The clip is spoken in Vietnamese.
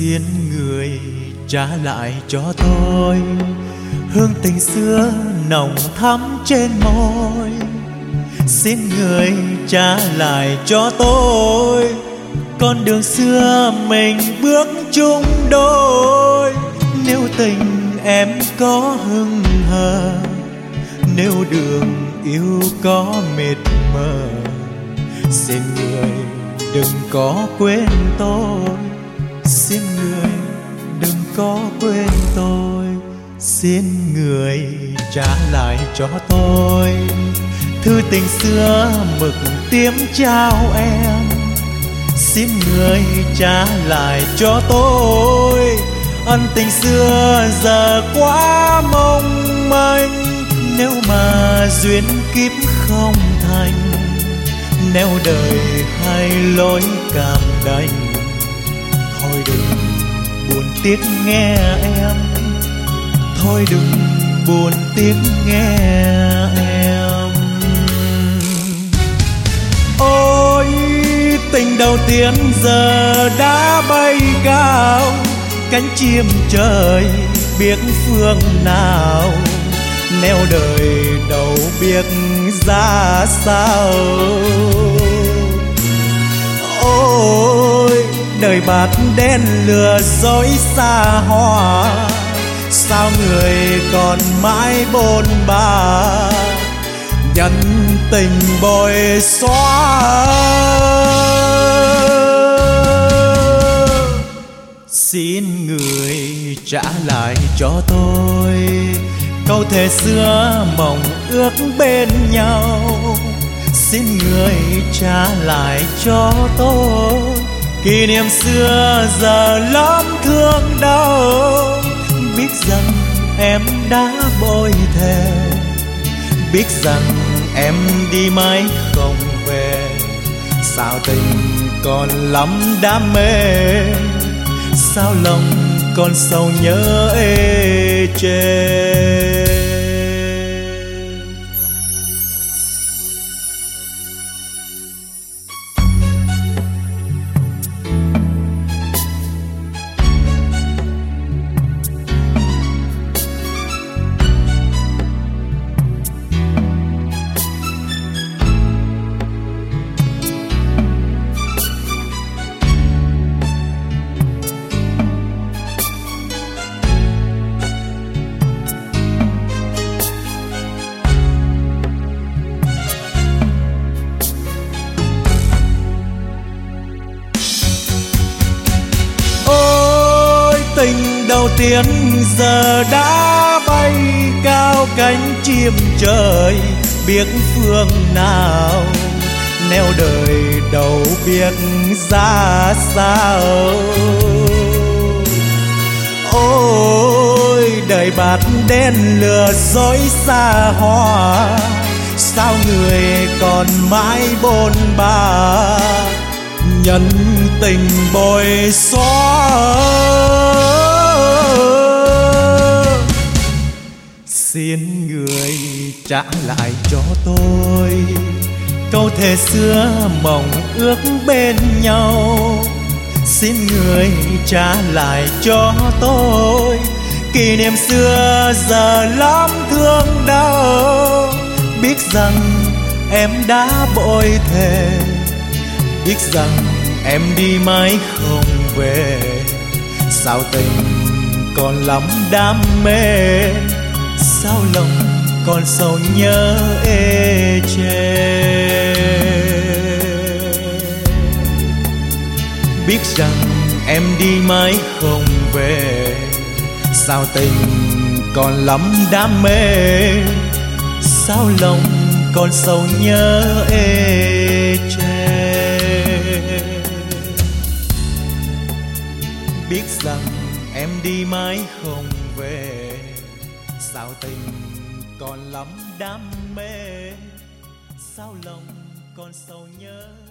Xin người trả lại cho tôi hương tình xưa nồng thắm trên môi. Xin người trả lại cho tôi con đường xưa mình bước chung đôi. Nếu tình em có hững hờ, nếu đường yêu có mịt mờ, xin người đừng có quên tôi. Xin người đừng có quên tôi. Xin người trả lại cho tôi thư tình xưa mực tím trao em. Xin người trả lại cho tôi ân tình xưa giờ quá mong manh. Nếu mà duyên kiếp không thành, nếu đời hai lối cảm đành, thôi đừng buồn tiếc nghe em. Thôi đừng buồn tiếc nghe em. Ôi tình đầu tiên giờ đã bay cao, cánh chim trời biết phương nào. Nếu đời đâu biết ra sao. Ôi đời bạt đen lừa dối xa hoa, sao người còn mãi bôn ba nhân tình bồi xóa. Xin người trả lại cho tôi câu thề xưa mộng ước bên nhau. Xin người trả lại cho tôi kỷ niệm xưa giờ lắm thương đau. Biết rằng em đã bội thề, biết rằng em đi mãi không về. Sao tình còn lắm đam mê, sao lòng còn sầu nhớ ê chê. Tình đầu tiên giờ đã bay cao, cánh chim trời biết phương nào. Nếu đời đâu biết ra sao. Ôi đời bạt đen lừa dối xa hoa, sao người còn mãi bôn ba nhân tình bồi xóa. Xin người trả lại cho tôi câu thề xưa mộng ước bên nhau. Xin người trả lại cho tôi kỷ niệm xưa giờ lắm thương đau. Biết rằng em đã bội thề, biết rằng em đi mãi không về. Sao tình còn lắm đam mê, sao lòng còn sầu nhớ ê chê. Biết rằng em đi mãi không về, sao tình còn lắm đam mê, sao lòng còn sầu nhớ ê chê. Biết rằng em đi mãi không về, sao tình còn lắm đam mê, sao lòng còn sầu nhớ.